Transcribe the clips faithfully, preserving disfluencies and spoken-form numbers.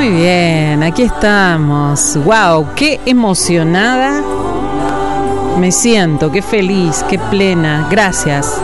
Muy bien, aquí estamos. Wow, qué emocionada me siento, qué feliz, qué plena. Gracias.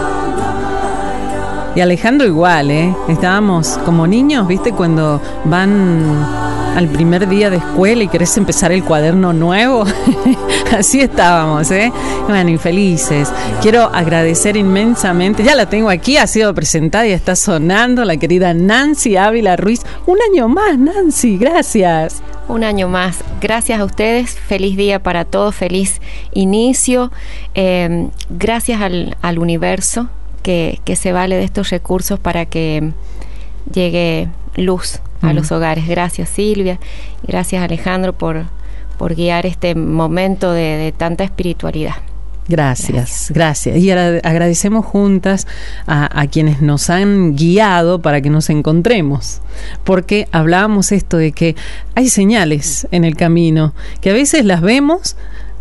Y Alejandro igual, ¿eh? Estábamos como niños, ¿viste? Cuando van al primer día de escuela y querés empezar el cuaderno nuevo. Así estábamos, ¿eh? Bueno, infelices. Quiero agradecer inmensamente. Ya la tengo aquí, ha sido presentada y está sonando la querida Nancy Ávila Ruiz. Un año más, Nancy, gracias. Un año más. Gracias a ustedes. Feliz día para todos, feliz inicio. Eh, gracias al, al universo que, que se vale de estos recursos para que llegue luz a mm. los hogares. Gracias, Silvia. Gracias, Alejandro, por, por guiar este momento de, de tanta espiritualidad. Gracias, gracias, gracias. Y agradecemos juntas a, a quienes nos han guiado para que nos encontremos, porque hablábamos esto de que hay señales en el camino, que a veces las vemos,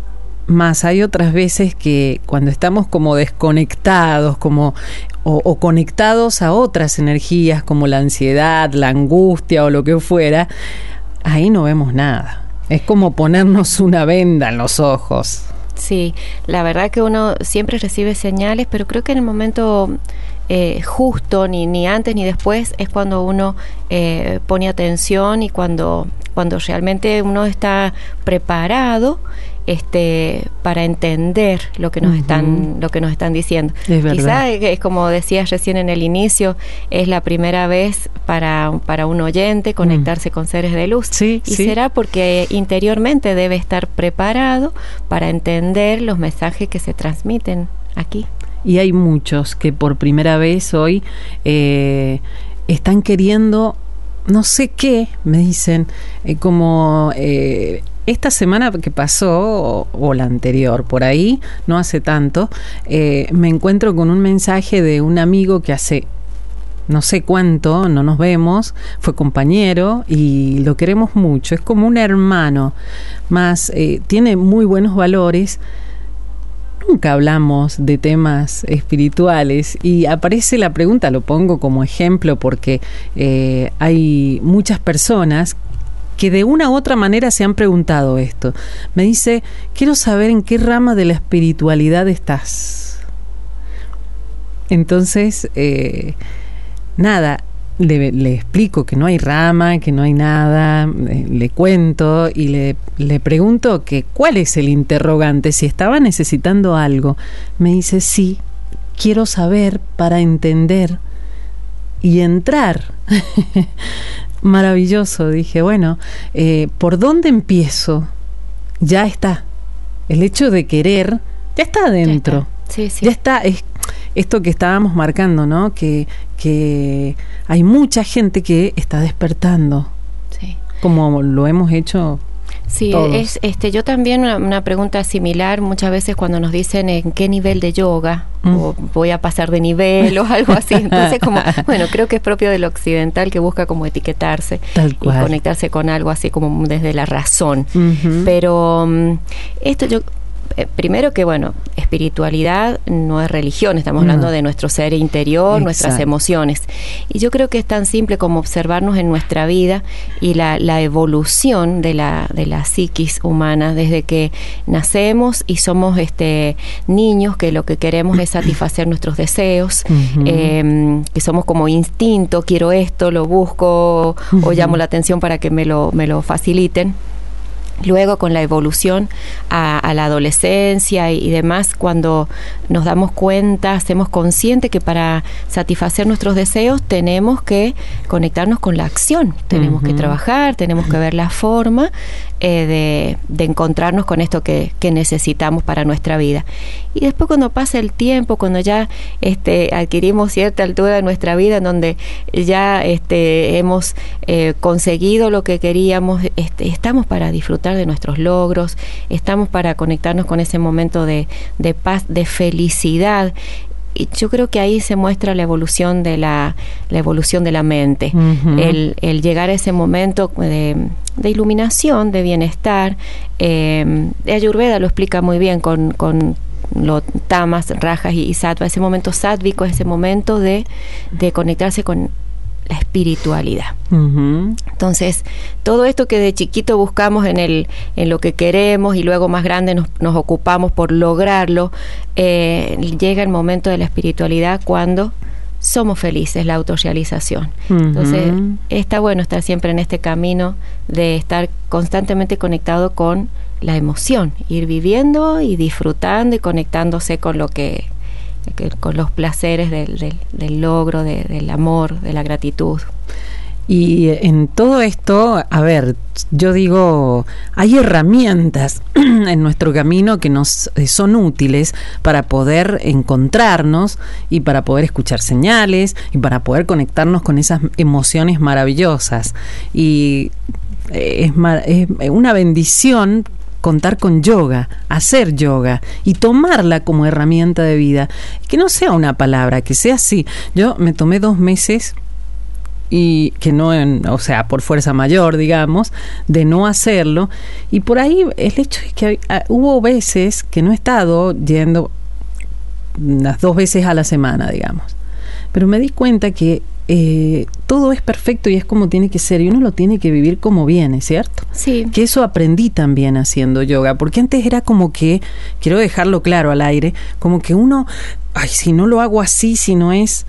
más hay otras veces que cuando estamos como desconectados, como o, o conectados a otras energías como la ansiedad, la angustia o lo que fuera, ahí no vemos nada. Es como ponernos una venda en los ojos. Sí, la verdad que uno siempre recibe señales, pero creo que en el momento eh, justo, ni, ni antes ni después, es cuando uno eh, pone atención y cuando, cuando realmente uno está preparado este para entender lo que nos uh-huh. están lo que nos están diciendo. Quizás es como decías recién en el inicio, es la primera vez para, para un oyente conectarse uh-huh. con seres de luz. Sí, y sí. será porque interiormente debe estar preparado para entender los mensajes que se transmiten aquí. Y hay muchos que por primera vez hoy eh, están queriendo no sé qué, me dicen, eh, como eh, esta semana que pasó, o, o la anterior, por ahí, no hace tanto, eh, me encuentro con un mensaje de un amigo que hace no sé cuánto no nos vemos, fue compañero y lo queremos mucho, es como un hermano, más eh, tiene muy buenos valores. Nunca hablamos de temas espirituales y aparece la pregunta, lo pongo como ejemplo porque eh, hay muchas personas que de una u otra manera se han preguntado esto. Me dice, quiero saber en qué rama de la espiritualidad estás. Entonces, eh, nada, le, le explico que no hay rama, que no hay nada, eh, le cuento y le, le pregunto que cuál es el interrogante, si estaba necesitando algo. Me dice, sí, quiero saber para entender y entrar. Maravilloso, dije, bueno, eh, ¿por dónde empiezo? Ya está. El hecho de querer, ya está adentro. Ya está. Sí, sí. Ya está, es esto que estábamos marcando, ¿no? Que, que hay mucha gente que está despertando. Sí. Como lo hemos hecho. Sí, todos. es este yo también una, una pregunta similar muchas veces cuando nos dicen en qué nivel de yoga mm. o voy a pasar de nivel o algo así. Entonces como, bueno, creo que es propio del occidental que busca como etiquetarse Tal cual. Y conectarse con algo así como desde la razón. Uh-huh. Pero um, esto yo Eh, primero que, bueno, espiritualidad no es religión, estamos no. hablando de nuestro ser interior, Exacto. nuestras emociones. Y yo creo que es tan simple como observarnos en nuestra vida y la, la evolución de la, de la psiquis humana desde que nacemos y somos este niños que lo que queremos es satisfacer nuestros deseos, uh-huh. eh, que somos como instinto, quiero esto, lo busco uh-huh. o llamo la atención para que me lo, me lo faciliten. Luego con la evolución a, a la adolescencia y, y demás, cuando nos damos cuenta, hacemos consciente que para satisfacer nuestros deseos tenemos que conectarnos con la acción, tenemos uh-huh. que trabajar, tenemos que ver la forma eh, de, de encontrarnos con esto que, que necesitamos para nuestra vida. Y después cuando pasa el tiempo, cuando ya este, adquirimos cierta altura de nuestra vida, en donde ya este, hemos eh, conseguido lo que queríamos, este, estamos para disfrutar de nuestros logros, estamos para conectarnos con ese momento de, de paz, de felicidad. Y yo creo que ahí se muestra la evolución de la, la evolución de la mente, uh-huh. el, el llegar a ese momento de, de iluminación, de bienestar. Eh, Ayurveda lo explica muy bien con, con los tamas, rajas y, y sattva. Ese momento sátvico es ese momento de, de conectarse con la espiritualidad. Uh-huh. Entonces, todo esto que de chiquito buscamos en el en lo que queremos y luego más grande nos, nos ocupamos por lograrlo, eh, llega el momento de la espiritualidad cuando somos felices, la autorrealización. Uh-huh. Entonces, está bueno estar siempre en este camino de estar constantemente conectado con la emoción, ir viviendo y disfrutando y conectándose con lo que, que con los placeres del, del, del logro, de, del amor, de la gratitud. Y en todo esto, a ver, yo digo, hay herramientas en nuestro camino que nos son útiles para poder encontrarnos y para poder escuchar señales y para poder conectarnos con esas emociones maravillosas. Y es, es una bendición contar con yoga, hacer yoga y tomarla como herramienta de vida. Que no sea una palabra, que sea así. Yo me tomé dos meses y que no, en, o sea, por fuerza mayor, digamos, de no hacerlo. Y por ahí el hecho es que uh, hubo veces que no he estado yendo unas dos veces a la semana, digamos. Pero me di cuenta que eh, todo es perfecto y es como tiene que ser y uno lo tiene que vivir como viene, ¿cierto? Sí. Que eso aprendí también haciendo yoga, porque antes era como que, quiero dejarlo claro al aire, como que uno, ay, si no lo hago así, si no es...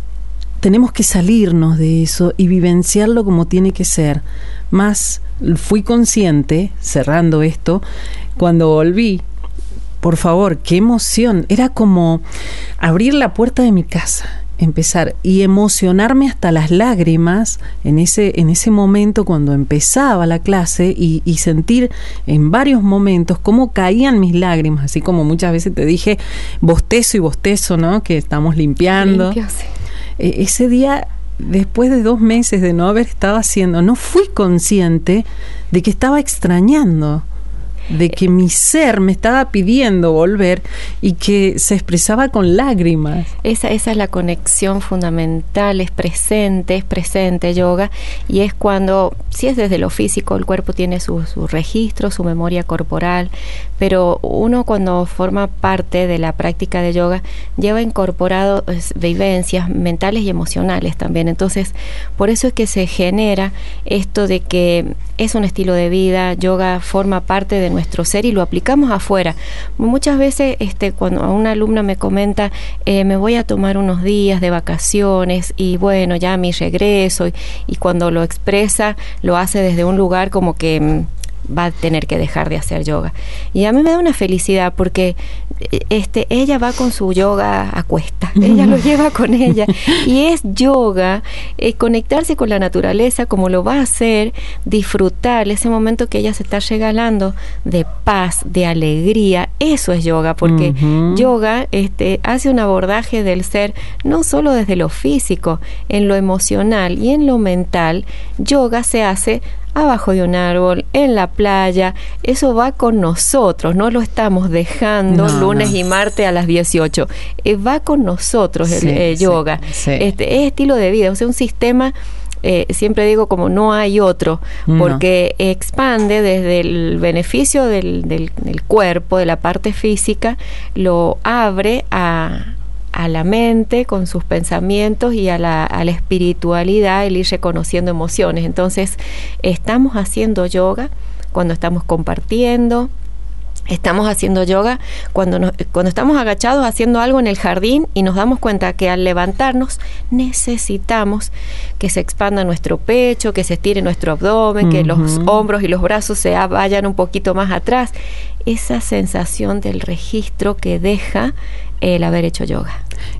Tenemos que salirnos de eso y vivenciarlo como tiene que ser. Más fui consciente, cerrando esto, cuando volví, por favor, qué emoción. Era como abrir la puerta de mi casa, empezar y emocionarme hasta las lágrimas en ese, en ese momento cuando empezaba la clase y, y sentir en varios momentos cómo caían mis lágrimas, así como muchas veces te dije, bostezo y bostezo, ¿no? Que estamos limpiando. Limpio, sí. Ese día, después de dos meses de no haber estado haciendo, no fui consciente de que estaba extrañando, de que mi ser me estaba pidiendo volver y que se expresaba con lágrimas. Esa, esa es la conexión fundamental, es presente, es presente yoga, y es cuando, si es desde lo físico, el cuerpo tiene su, su registro, su memoria corporal, pero uno cuando forma parte de la práctica de yoga lleva incorporado pues, vivencias mentales y emocionales también. Entonces, por eso es que se genera esto de que es un estilo de vida, yoga forma parte de nuestro ser y lo aplicamos afuera. Muchas veces este, cuando una alumna me comenta, eh, me voy a tomar unos días de vacaciones y bueno, ya mi regreso, y, y cuando lo expresa, lo hace desde un lugar como que mmm, va a tener que dejar de hacer yoga. Y a mí me da una felicidad porque este, ella va con su yoga a cuesta, ella lo lleva con ella y es yoga, eh, conectarse con la naturaleza como lo va a hacer, disfrutar ese momento que ella se está regalando de paz, de alegría. Eso es yoga, porque uh-huh. yoga este, hace un abordaje del ser no solo desde lo físico, en lo emocional y en lo mental. Yoga se hace abajo de un árbol, en la playa. Eso va con nosotros, no lo estamos dejando no, lunes no. y martes a las dieciocho. Eh, va con nosotros el sí, eh, yoga. Sí, sí. Este, es estilo de vida, o sea, un sistema, eh, siempre digo como no hay otro, porque no. expande desde el beneficio del, del, del cuerpo, de la parte física, lo abre a... a la mente con sus pensamientos y a la, a la espiritualidad, el ir reconociendo emociones. Entonces, estamos haciendo yoga cuando estamos compartiendo, estamos haciendo yoga cuando, nos, cuando estamos agachados haciendo algo en el jardín y nos damos cuenta que al levantarnos necesitamos que se expanda nuestro pecho, que se estire nuestro abdomen, uh-huh. que los hombros y los brazos se vayan un poquito más atrás. Esa sensación del registro que deja el haber hecho yoga.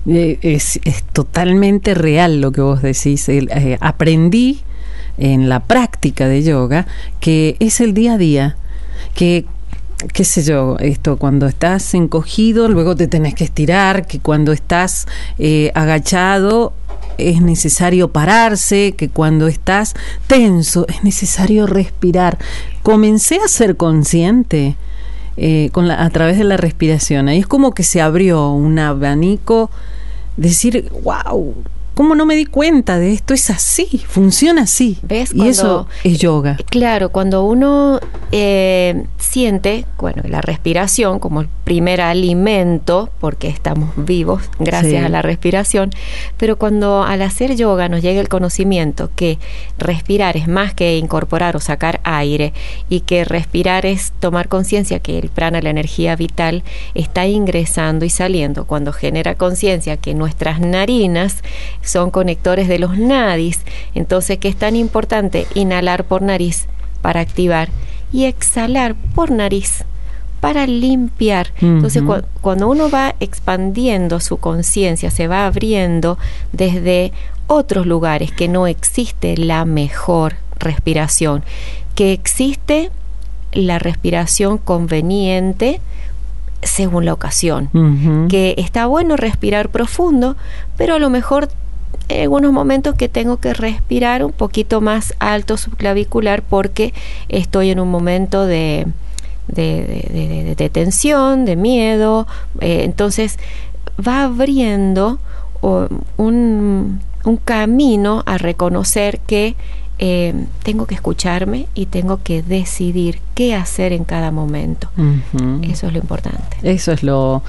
Es, es totalmente real lo que vos decís. El, eh, aprendí en la práctica de yoga que es el día a día, que qué sé yo, esto cuando estás encogido luego te tenés que estirar, que cuando estás eh, agachado es necesario pararse, que cuando estás tenso es necesario respirar. Comencé a ser consciente Eh, con la, a través de la respiración. Ahí es como que se abrió un abanico, decir, wow, ¿cómo no me di cuenta de esto? Es así, funciona así. ¿Ves? Y cuando, eso es yoga. Claro, cuando uno eh, siente, bueno, la respiración como el primer alimento, porque estamos vivos gracias sí. a la respiración, pero cuando al hacer yoga nos llega el conocimiento que respirar es más que incorporar o sacar aire, y que respirar es tomar conciencia que el prana, la energía vital, está ingresando y saliendo. Cuando genera conciencia que nuestras narinas son conectores de los nadis, entonces que es tan importante inhalar por nariz para activar y exhalar por nariz para limpiar. Uh-huh. Entonces cu- cuando uno va expandiendo su conciencia, se va abriendo desde otros lugares, que no existe la mejor respiración, que existe la respiración conveniente según la ocasión, uh-huh. que está bueno respirar profundo, pero a lo mejor en algunos momentos que tengo que respirar un poquito más alto subclavicular porque estoy en un momento de, de, de, de, de, de tensión, de miedo, eh, entonces va abriendo oh, un, un camino a reconocer que Eh, tengo que escucharme y tengo que decidir qué hacer en cada momento. Uh-huh. Eso es lo importante. Eso es lo,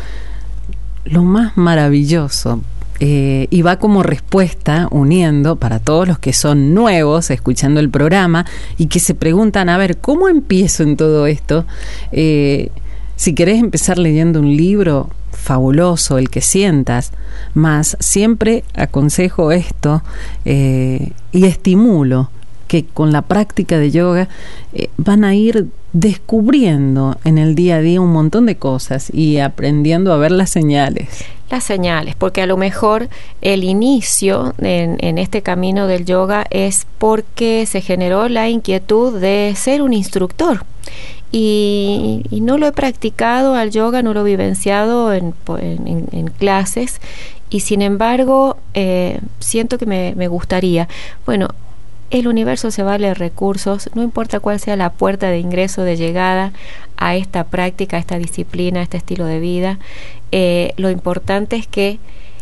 lo más maravilloso. Eh, y va como respuesta uniendo para todos los que son nuevos escuchando el programa y que se preguntan, a ver, ¿cómo empiezo en todo esto? Eh, si querés empezar leyendo un libro, fabuloso, el que sientas, más siempre aconsejo esto eh, y estimulo que con la práctica de yoga eh, van a ir descubriendo en el día a día un montón de cosas y aprendiendo a ver las señales. Las señales, porque a lo mejor el inicio en, en este camino del yoga es porque se generó la inquietud de ser un instructor. Y, y no lo he practicado al yoga, no lo he vivenciado en, en, en clases, y sin embargo eh, siento que me, me gustaría. Bueno, el universo se vale de recursos, no importa cuál sea la puerta de ingreso, de llegada a esta práctica, a esta disciplina, a este estilo de vida. Eh, lo importante es que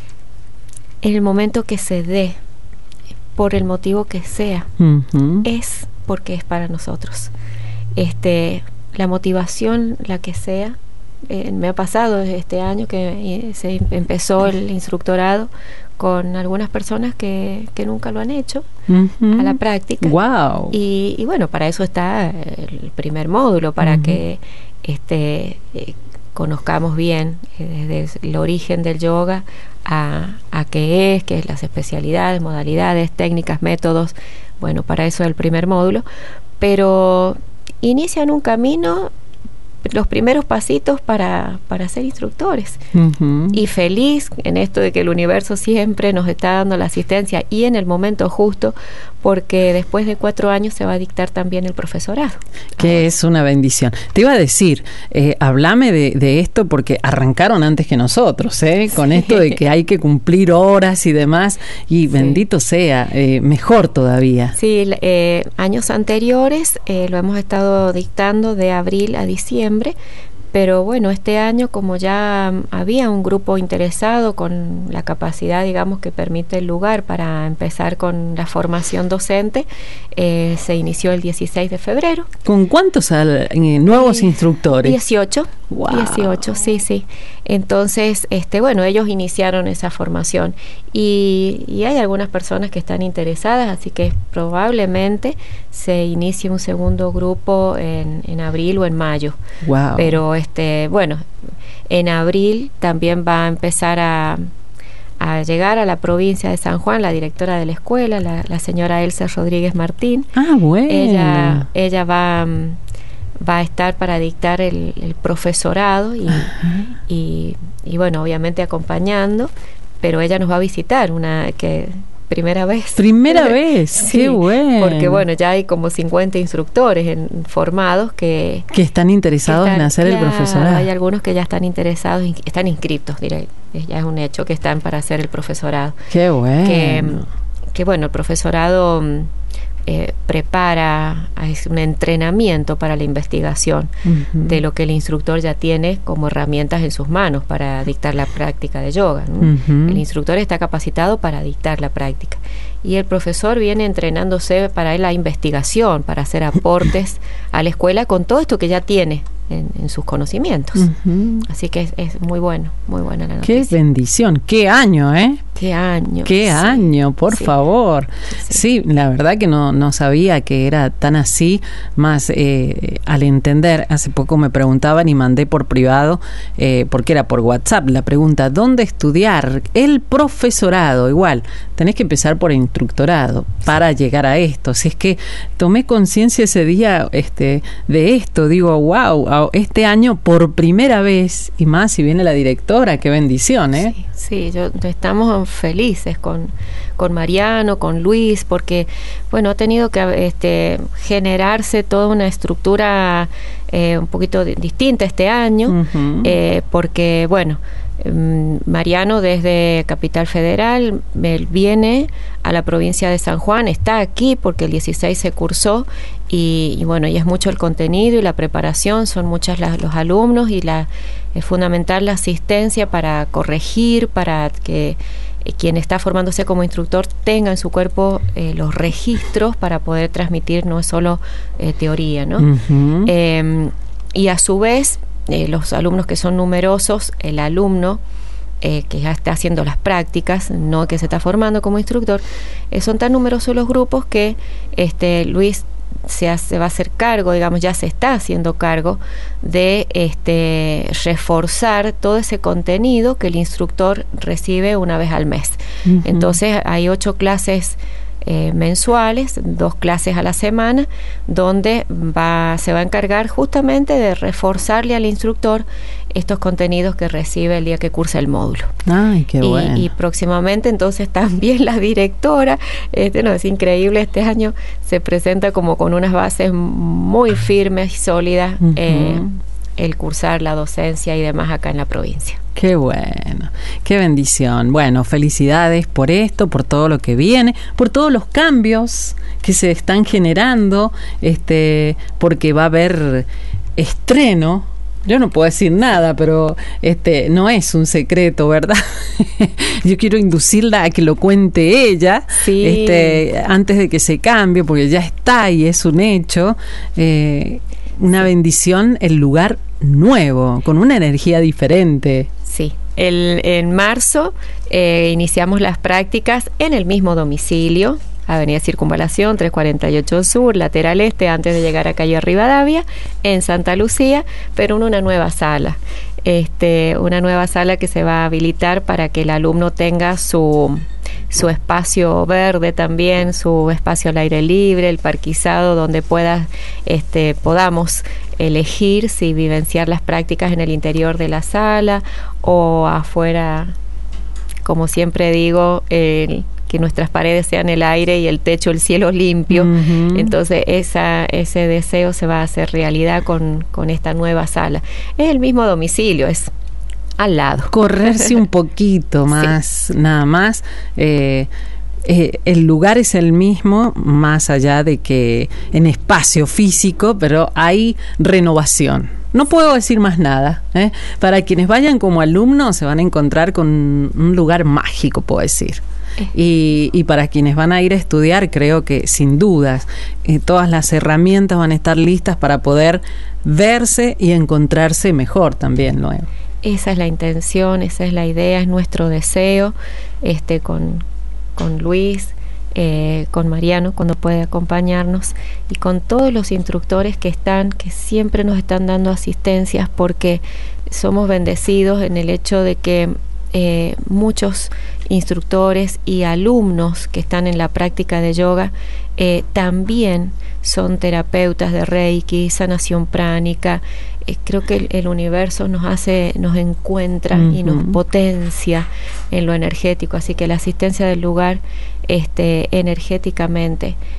en el momento que se dé, por el motivo que sea, uh-huh. es porque es para nosotros. Este... La motivación, la que sea, eh, me ha pasado este año que eh, se empezó el instructorado con algunas personas que, que nunca lo han hecho uh-huh. a la práctica. Wow. Y, y bueno, para eso está el primer módulo, para uh-huh. que este eh, conozcamos bien eh, desde el origen del yoga a, a qué es, qué es las especialidades, modalidades, técnicas, métodos. Bueno, para eso el primer módulo, pero inician un camino, los primeros pasitos para, para ser instructores. Uh-huh. Y feliz en esto de que el universo siempre nos está dando la asistencia y en el momento justo, porque después de cuatro años se va a dictar también el profesorado. Que ahora es una bendición. Te iba a decir, eh, hablame de, de esto porque arrancaron antes que nosotros, ¿eh? Con sí. esto de que hay que cumplir horas y demás, y sí. bendito sea, eh, mejor todavía. Sí, eh, años anteriores eh, lo hemos estado dictando de abril a diciembre, pero bueno, este año como ya había un grupo interesado con la capacidad, digamos, que permite el lugar para empezar con la formación docente, eh, se inició el dieciséis de febrero. ¿Con cuántos al, eh, nuevos eh, instructores? dieciocho. Wow. dieciocho, sí, sí. Entonces, este, bueno, ellos iniciaron esa formación y, y hay algunas personas que están interesadas, así que probablemente se inicie un segundo grupo en, en abril o en mayo. Wow. Pero este, bueno, en abril también va a empezar a, a llegar a la provincia de San Juan la directora de la escuela, la, la señora Elsa Rodríguez Martín. Ah, bueno. Ella, ella va, va a estar para dictar el, el profesorado y, y, y bueno, obviamente acompañando, pero ella nos va a visitar una que primera vez. Primera vez, sí, qué bueno. Porque bueno, ya hay como cincuenta instructores en, formados que... Que están interesados que están, en hacer claro, el profesorado. Hay algunos que ya están interesados, están inscritos, diré, ya es un hecho que están para hacer el profesorado. Qué bueno. Que, que bueno, el profesorado eh, prepara, es un entrenamiento para la investigación uh-huh. de lo que el instructor ya tiene como herramientas en sus manos para dictar la práctica de yoga, ¿no? Uh-huh. El instructor está capacitado para dictar la práctica y el profesor viene entrenándose para la investigación, para hacer aportes a la escuela con todo esto que ya tiene en, en sus conocimientos. Uh-huh. Así que es, es muy bueno, muy buena la noticia. Qué bendición, qué año, ¿eh? Qué año. Qué sí. año, por sí. favor. Sí. sí, la verdad que no, no sabía que era tan así, más eh, al entender, hace poco me preguntaban y mandé por privado, eh, porque era por WhatsApp, la pregunta, ¿dónde estudiar? El profesorado, igual, tenés que empezar por instructorado para llegar a esto. Si es que tomé conciencia ese día este, de esto, digo, wow, este año por primera vez, y más si viene la directora, qué bendición, ¿eh? Sí, sí, yo, estamos felices con, con Mariano, con Luis, porque, bueno, ha tenido que este, generarse toda una estructura eh, un poquito di- distinta este año, uh-huh. eh, porque, bueno, Mariano desde Capital Federal él viene a la provincia de San Juan, está aquí porque el dieciséis se cursó y, y bueno, y es mucho el contenido y la preparación, son muchos los alumnos y la, es fundamental la asistencia para corregir, para que eh, quien está formándose como instructor tenga en su cuerpo eh, los registros para poder transmitir no es solo eh, teoría, ¿no? Uh-huh. Eh, y a su vez Eh, los alumnos que son numerosos, el alumno eh, que ya está haciendo las prácticas, no que se está formando como instructor, eh, son tan numerosos los grupos que este Luis se, hace, se va a hacer cargo, digamos, ya se está haciendo cargo de este reforzar todo ese contenido que el instructor recibe una vez al mes. Uh-huh. Entonces hay ocho clases Eh, mensuales, dos clases a la semana, donde va, se va a encargar justamente de reforzarle al instructor estos contenidos que recibe el día que cursa el módulo. Ay, qué y, bueno. Y próximamente entonces también la directora, este no es increíble, este año se presenta como con unas bases muy firmes y sólidas, uh-huh. eh, el cursar la docencia y demás acá en la provincia. Qué bueno, qué bendición. Bueno, felicidades por esto, por todo lo que viene, por todos los cambios que se están generando, este, porque va a haber estreno. Yo no puedo decir nada, pero este no es un secreto, ¿verdad? Yo quiero inducirla a que lo cuente ella, sí. este, antes de que se cambie, porque ya está y es un hecho. Eh, una sí. bendición, el lugar nuevo, con una energía diferente. Sí, el, en marzo eh, iniciamos las prácticas en el mismo domicilio, Avenida Circunvalación, trescientos cuarenta y ocho Sur, lateral este, antes de llegar a calle Rivadavia, en Santa Lucía, pero en una nueva sala. Este, una nueva sala que se va a habilitar para que el alumno tenga su, su espacio verde también, su espacio al aire libre, el parquizado, donde pueda, este, podamos elegir si vivenciar las prácticas en el interior de la sala o afuera, como siempre digo, el que nuestras paredes sean el aire y el techo el cielo limpio. Uh-huh. Entonces esa, ese deseo se va a hacer realidad con, con esta nueva sala. Es el mismo domicilio, es al lado. Correrse un poquito más, sí. nada más. Eh, eh, el lugar es el mismo, más allá de que en espacio físico, pero hay renovación. No puedo decir más nada, ¿eh? Para quienes vayan como alumnos se van a encontrar con un lugar mágico, puedo decir. Y, y para quienes van a ir a estudiar, creo que sin dudas eh, todas las herramientas van a estar listas para poder verse y encontrarse mejor también luego. Esa es la intención, esa es la idea, es nuestro deseo, este con, con Luis, eh, con Mariano cuando puede acompañarnos y con todos los instructores que están, que siempre nos están dando asistencias, porque somos bendecidos en el hecho de que Eh, muchos instructores y alumnos que están en la práctica de yoga eh, también son terapeutas de Reiki, sanación pránica. Eh, creo que el, el universo nos hace, nos encuentra uh-huh. y nos potencia en lo energético, así que la asistencia del lugar este, energéticamente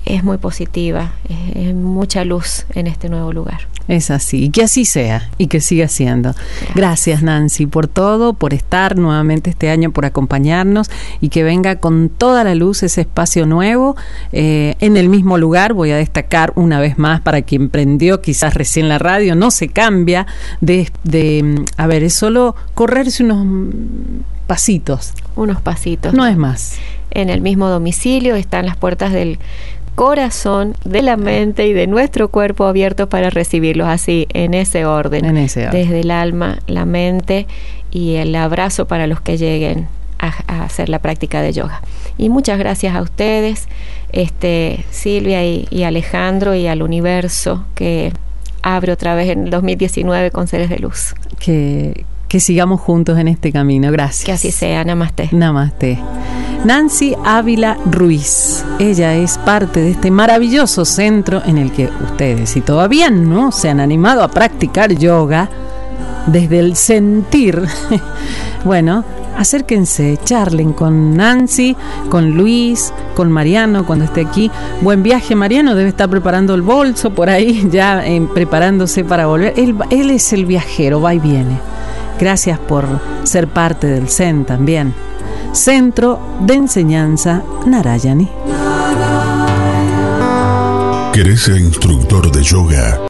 es muy positiva, es, es mucha luz en este nuevo lugar. Es así, y que así sea, y que siga siendo. Gracias. Gracias, Nancy, por todo, por estar nuevamente este año, por acompañarnos, y que venga con toda la luz ese espacio nuevo, eh, en el mismo lugar. Voy a destacar una vez más, para quien prendió quizás recién la radio, no se cambia de, de a ver, es solo correrse unos pasitos. Unos pasitos. No es más. En el mismo domicilio están las puertas del corazón, de la mente y de nuestro cuerpo abiertos para recibirlos, así, en ese orden, en ese orden. Desde el alma, la mente y el abrazo para los que lleguen a, a hacer la práctica de yoga. Y muchas gracias a ustedes, este, Silvia y, y Alejandro, y al universo que abre otra vez en el dos mil diecinueve con Seres de Luz. Que, que sigamos juntos en este camino. Gracias. Que así sea. Namaste. Namaste. Nancy Ávila Ruiz, ella es parte de este maravilloso centro en el que ustedes, si todavía no se han animado a practicar yoga desde el sentir, bueno, acérquense, charlen con Nancy, con Luis, con Mariano cuando esté aquí. Buen viaje, Mariano, debe estar preparando el bolso por ahí, ya eh, preparándose para volver. Él, él es el viajero, va y viene. Gracias por ser parte del Zen también. Centro de Enseñanza Narayani. ¿Querés ser instructor de yoga?